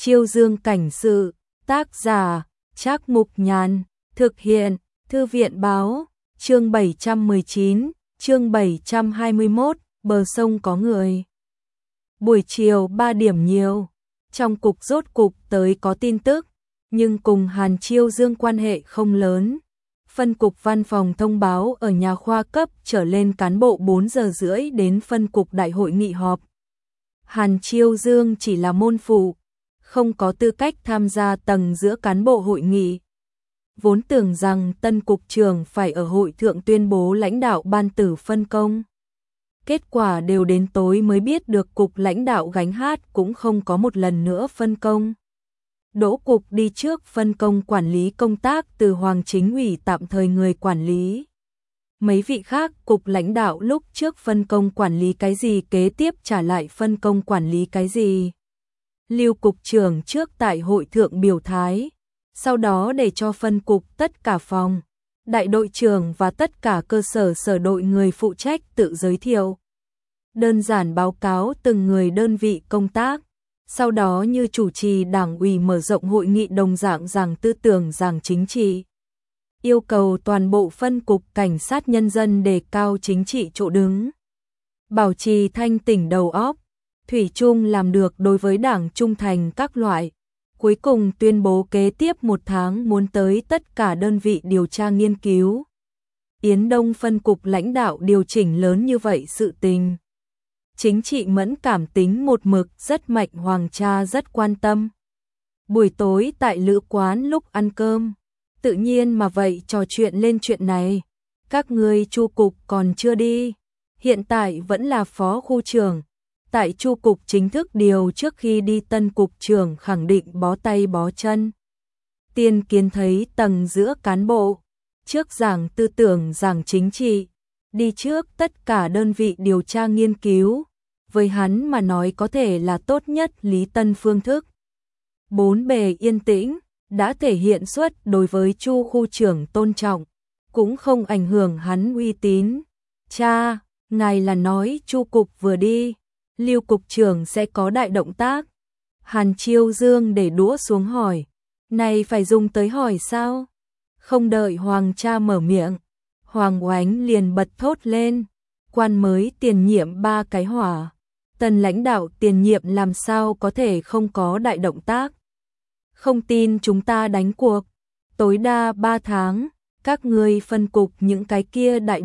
Chiêu Dương cảnh sự, tác giả, Trác Mục Nhàn, thực hiện, Thư viện báo, chương 719, chương 721, bờ sông có người. Buổi chiều 3 điểm nhiều, trong cục rốt cục tới có tin tức, nhưng cùng Hàn Chiêu Dương quan hệ không lớn. Phân cục văn phòng thông báo ở nhà khoa cấp trở lên cán bộ 4 giờ rưỡi đến phân cục đại hội nghị họp. Hàn Chiêu Dương chỉ là môn phụ, không có tư cách tham gia tầng giữa cán bộ hội nghị. Vốn tưởng rằng tân cục trưởng phải ở hội thượng tuyên bố lãnh đạo ban tử phân công. Kết quả đều đến tối mới biết được cục lãnh đạo gánh hát cũng không có một lần nữa phân công. Đỗ cục đi trước phân công quản lý công tác từ Hoàng Chính ủy tạm thời người quản lý. Mấy vị khác cục lãnh đạo lúc trước phân công quản lý cái gì kế tiếp trả lại phân công quản lý cái gì. Lưu cục trưởng trước tại hội thượng biểu thái, sau đó để cho phân cục tất cả phòng, đại đội trưởng và tất cả cơ sở sở đội người phụ trách tự giới thiệu. Đơn giản báo cáo từng người đơn vị công tác, sau đó như chủ trì đảng ủy mở rộng hội nghị đồng dạng giảng tư tưởng giảng chính trị. Yêu cầu toàn bộ phân cục cảnh sát nhân dân đề cao chính trị chỗ đứng. Bảo trì thanh tỉnh đầu óc, thủy chung làm được đối với đảng trung thành các loại. Cuối cùng tuyên bố kế tiếp 1 tháng muốn tới tất cả đơn vị điều tra nghiên cứu. Yến Đông phân cục lãnh đạo điều chỉnh lớn như vậy sự tình. Chính trị mẫn cảm tính một mực rất mạnh, Hoàng cha rất quan tâm. Buổi tối tại lữ quán lúc ăn cơm, tự nhiên mà vậy trò chuyện lên chuyện này. Các ngươi Chu cục còn chưa đi, hiện tại vẫn là phó khu trưởng. Tại Chu cục chính thức điều trước khi đi, tân cục trưởng khẳng định bó tay bó chân. Tiên kiến thấy tầng giữa cán bộ, trước giảng tư tưởng giảng chính trị, đi trước tất cả đơn vị điều tra nghiên cứu, với hắn mà nói có thể là tốt nhất lý tân phương thức. Bốn bề yên tĩnh, đã thể hiện suất đối với Chu khu trưởng tôn trọng, cũng không ảnh hưởng hắn uy tín. Cha, ngài là nói Chu cục vừa đi, Lưu cục trưởng sẽ có đại động tác. Hàn Chiêu Dương để đũa xuống hỏi, này phải dùng tới hỏi sao? Không đợi Hoàng cha mở miệng, Hoàng Oánh liền bật thốt lên, quan mới tiền nhiệm 3 cái hỏa, tần lãnh đạo tiền nhiệm làm sao có thể không có đại động tác? Không tin chúng ta đánh cuộc, tối đa 3 tháng, các ngươi phân cục những cái kia đại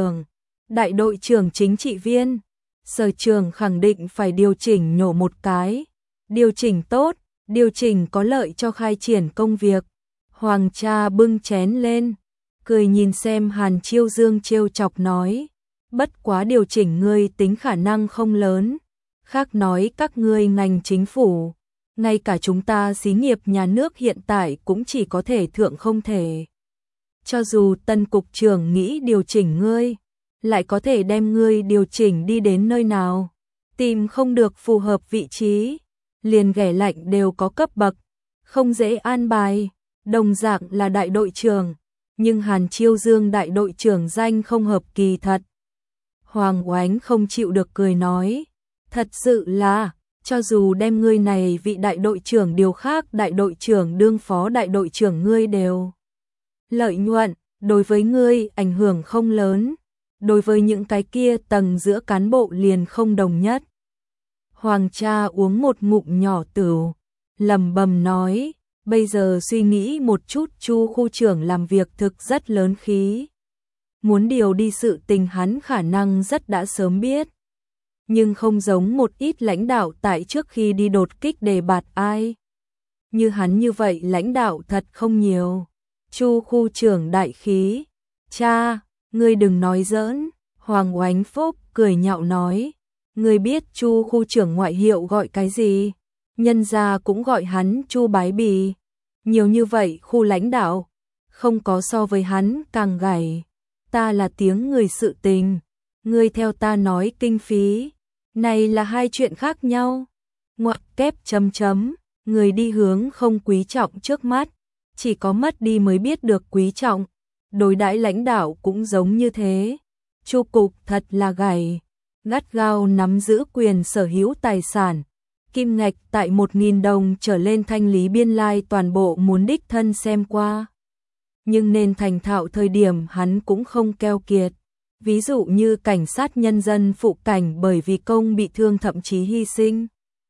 đội trưởng chính trị viên, sở trường khẳng định phải điều chỉnh nhổ một cái, điều chỉnh tốt, điều chỉnh có lợi cho khai triển công việc. Hoàng cha bưng chén lên, cười nhìn xem Hàn Chiêu Dương trêu chọc nói, bất quá điều chỉnh ngươi tính khả năng không lớn, khác nói các ngươi ngành chính phủ, ngay cả chúng ta xí nghiệp nhà nước hiện tại cũng chỉ có thể thượng không thể. Cho dù tân cục trưởng nghĩ điều chỉnh ngươi, lại có thể đem ngươi điều chỉnh đi đến nơi nào, tìm không được phù hợp vị trí, liền ghẻ lạnh đều có cấp bậc, không dễ an bài. Đồng dạng là đại đội trưởng, nhưng Hàn Chiêu Dương đại đội trưởng danh không hợp kỳ thật. Hoàng Oánh không chịu được cười nói, thật sự là, cho dù đem ngươi này vị đại đội trưởng điều khác đại đội trưởng đương phó đại đội trưởng ngươi đều lợi nhuận, đối với ngươi ảnh hưởng không lớn, đối với những cái kia tầng giữa cán bộ liền không đồng nhất. Hoàng cha uống một ngụm nhỏ tửu, lẩm bẩm nói, bây giờ suy nghĩ một chút, Chu khu trưởng làm việc thực rất lớn khí. Muốn điều đi sự tình hắn khả năng rất đã sớm biết. Nhưng không giống một ít lãnh đạo tại trước khi đi đột kích đề bạt ai. Như hắn như vậy lãnh đạo thật không nhiều. Chu khu trưởng đại khí. Cha, ngươi đừng nói giỡn. Hoàng Oánh Phúc cười nhạo nói. Ngươi biết Chu khu trưởng ngoại hiệu gọi cái gì? Nhân gia cũng gọi hắn Chu Bái Bì. Nhiều như vậy khu lãnh đạo, không có so với hắn càng gầy. Ta là tiếng người sự tình, ngươi theo ta nói kinh phí, này là hai chuyện khác nhau. Ngoặc kép chấm chấm, người đi hướng không quý trọng trước mắt, chỉ có mất đi mới biết được quý trọng. Đối đãi lãnh đạo cũng giống như thế. Chu cục thật là gầy, gắt gao nắm giữ quyền sở hữu tài sản. Kim ngạch tại 1.000 đồng trở lên thanh lý biên lai toàn bộ muốn đích thân xem qua. Nhưng nên thành thạo thời điểm hắn cũng không keo kiệt. Ví dụ như cảnh sát nhân dân phụ cảnh bởi vì công bị thương thậm chí hy sinh.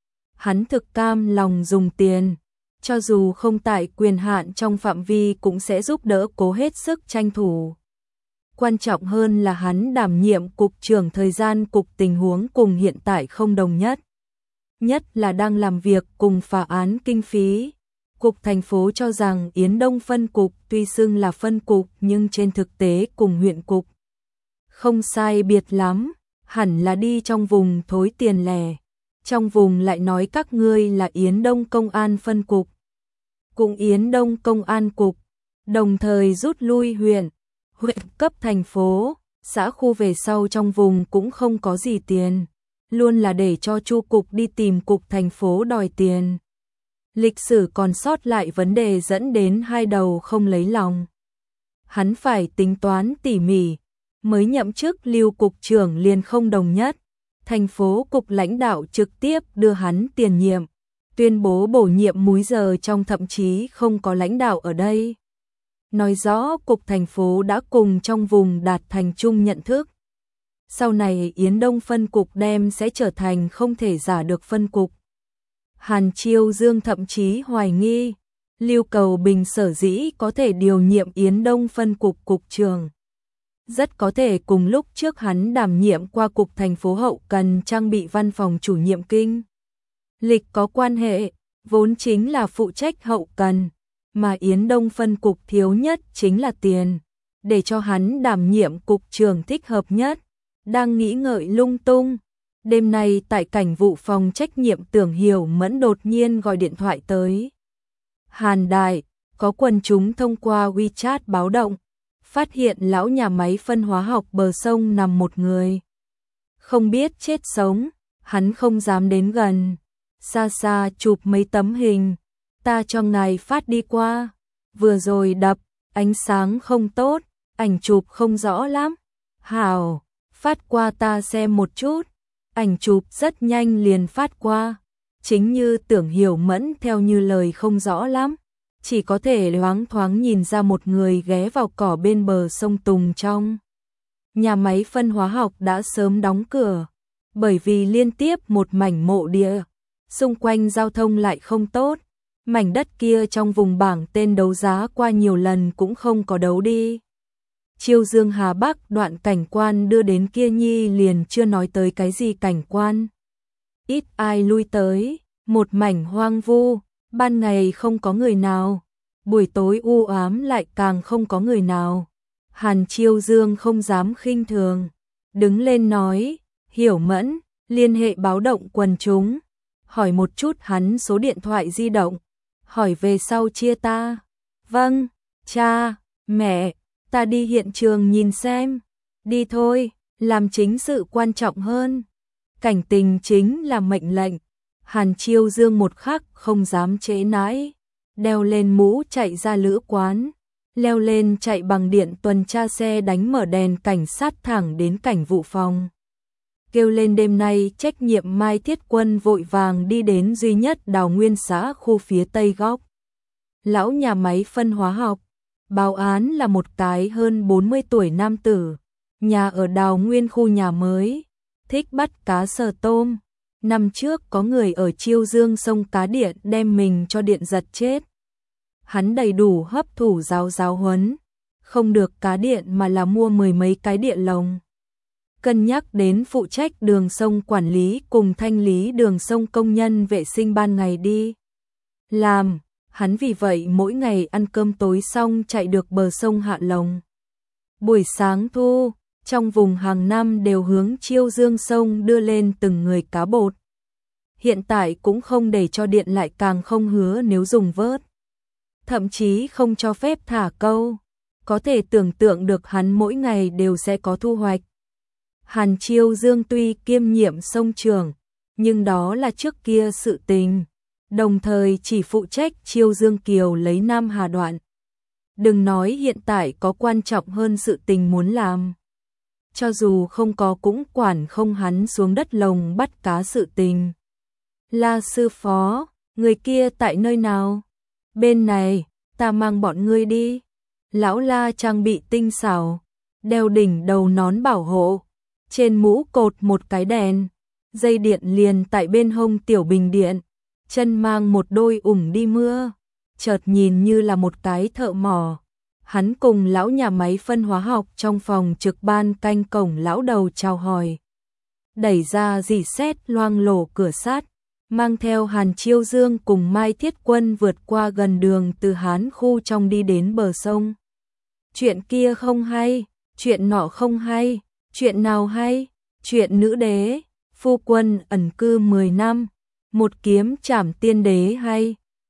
Hắn thực cam lòng dùng tiền, cho dù không tại quyền hạn trong phạm vi cũng sẽ giúp đỡ cố hết sức tranh thủ. Quan trọng hơn là hắn đảm nhiệm cục trưởng thời gian cục tình huống cùng hiện tại không đồng nhất. Nhất là đang làm việc cùng phá án kinh phí. Cục thành phố cho rằng Yến Đông phân cục tuy xưng là phân cục nhưng trên thực tế cùng huyện cục không sai biệt lắm, hẳn là đi trong vùng thối tiền lẻ. Trong vùng lại nói các ngươi là Yến Đông Công an phân cục, cùng Yến Đông Công an cục, đồng thời rút lui huyện cấp thành phố, xã khu về sau trong vùng cũng không có gì tiền, luôn là để cho chu cục đi tìm cục thành phố đòi tiền. Lịch sử còn sót lại vấn đề dẫn đến hai đầu không lấy lòng. Hắn phải tính toán tỉ mỉ, mới nhậm chức Lưu cục trưởng liền không đồng nhất. Thành phố cục lãnh đạo trực tiếp đưa hắn tiền nhiệm, tuyên bố bổ nhiệm múi giờ trong thậm chí không có lãnh đạo ở đây. Nói rõ cục thành phố đã cùng trong vùng đạt thành chung nhận thức. Sau này Yến Đông phân cục đem sẽ trở thành không thể giả được phân cục. Hàn Chiêu Dương thậm chí hoài nghi, Lưu Cầu Bình sở dĩ có thể điều nhiệm Yến Đông phân cục cục trưởng. Rất có thể cùng lúc trước hắn đảm nhiệm qua cục thành phố hậu cần trang bị văn phòng chủ nhiệm kinh. Lịch có quan hệ, vốn chính là phụ trách hậu cần, mà Yến Đông phân cục thiếu nhất chính là tiền, để cho hắn đảm nhiệm cục trưởng thích hợp nhất. Đang nghĩ ngợi lung tung, đêm nay tại cảnh vụ phòng trách nhiệm Tưởng Hiểu Mẫn đột nhiên gọi điện thoại tới. Hàn Đại, có quần chúng thông qua WeChat báo động, phát hiện lão nhà máy phân hóa học bờ sông nằm một người. Không biết chết sống, hắn không dám đến gần. Xa xa chụp mấy tấm hình, ta cho ngài phát đi qua. Vừa rồi đập, ánh sáng không tốt, ảnh chụp không rõ lắm. Hảo, phát qua ta xem một chút. Ảnh chụp rất nhanh liền phát qua. Chính như Tưởng Hiểu Mẫn theo như lời không rõ lắm. Chỉ có thể loáng thoáng nhìn ra một người ghé vào cỏ bên bờ sông Tùng trong. Nhà máy phân hóa học đã sớm đóng cửa, bởi vì liên tiếp một mảnh mộ địa, xung quanh giao thông lại không tốt. Mảnh đất kia trong vùng bảng tên đấu giá qua nhiều lần cũng không có đấu đi. Chiêu Dương Hà Bắc đoạn cảnh quan đưa đến kia nhi liền chưa nói tới cái gì cảnh quan. Ít ai lui tới, một mảnh hoang vu. Ban ngày không có người nào, buổi tối u ám lại càng không có người nào. Hàn Chiêu Dương không dám khinh thường, đứng lên nói, Hiểu Mẫn, liên hệ báo động quần chúng, hỏi một chút hắn số điện thoại di động, hỏi về sau chia ta. Vâng, cha, mẹ, ta đi hiện trường nhìn xem. Đi thôi, làm chính sự quan trọng hơn. Cảnh tình chính là mệnh lệnh. Hàn Chiêu Dương một khắc không dám trễ nãi, đeo lên mũ chạy ra lữ quán, leo lên chạy bằng điện tuần tra xe đánh mở đèn cảnh sát thẳng đến cảnh vụ phòng. Kêu lên đêm nay trách nhiệm Mai Thiết Quân vội vàng đi đến duy nhất Đào Nguyên xã khu phía tây góc. Lão nhà máy phân hóa học, báo án là một cái hơn 40 tuổi nam tử, nhà ở Đào Nguyên khu nhà mới, thích bắt cá sờ tôm. Năm trước có người ở Chiêu Dương sông cá điện đem mình cho điện giật chết. Hắn đầy đủ hấp thụ giáo huấn, không được cá điện mà là mua 10 mấy cái điện lồng. Cân nhắc đến phụ trách đường sông quản lý cùng thanh lý đường sông công nhân vệ sinh ban ngày đi làm, hắn vì vậy mỗi ngày ăn cơm tối xong chạy được bờ sông hạ lồng. Buổi sáng thu, trong vùng hàng năm đều hướng Chiêu Dương sông đưa lên từng người cá bột. Hiện tại cũng không để cho điện lại càng không hứa nếu dùng vớt. Thậm chí không cho phép thả câu. Có thể tưởng tượng được hắn mỗi ngày đều sẽ có thu hoạch. Hàn Chiêu Dương tuy kiêm nhiệm sông trưởng, nhưng đó là trước kia sự tình. Đồng thời chỉ phụ trách Chiêu Dương Kiều lấy Nam Hà đoạn. Đừng nói hiện tại có quan trọng hơn sự tình muốn làm. Cho dù không có cũng quản không hắn xuống đất lồng bắt cá sự tình. La sư phó, người kia tại nơi nào? Bên này, ta mang bọn ngươi đi. Lão La trang bị tinh xảo, đeo đỉnh đầu nón bảo hộ, trên mũ cột một cái đèn, dây điện liền tại bên hông tiểu bình điện, chân mang một đôi ủng đi mưa, chợt nhìn như là một cái thợ mỏ. Hắn cùng lão nhà máy phân hóa học trong phòng trực ban canh cổng lão đầu chào hỏi. Đẩy ra rỉ sét loang lổ cửa sắt, mang theo Hàn Chiêu Dương cùng Mai Thiết Quân vượt qua gần đường từ Hán khu trong đi đến bờ sông. Chuyện kia không hay, chuyện nọ không hay, chuyện nào hay? Chuyện nữ đế, phu quân ẩn cư 10 năm, một kiếm trảm tiên đế hay?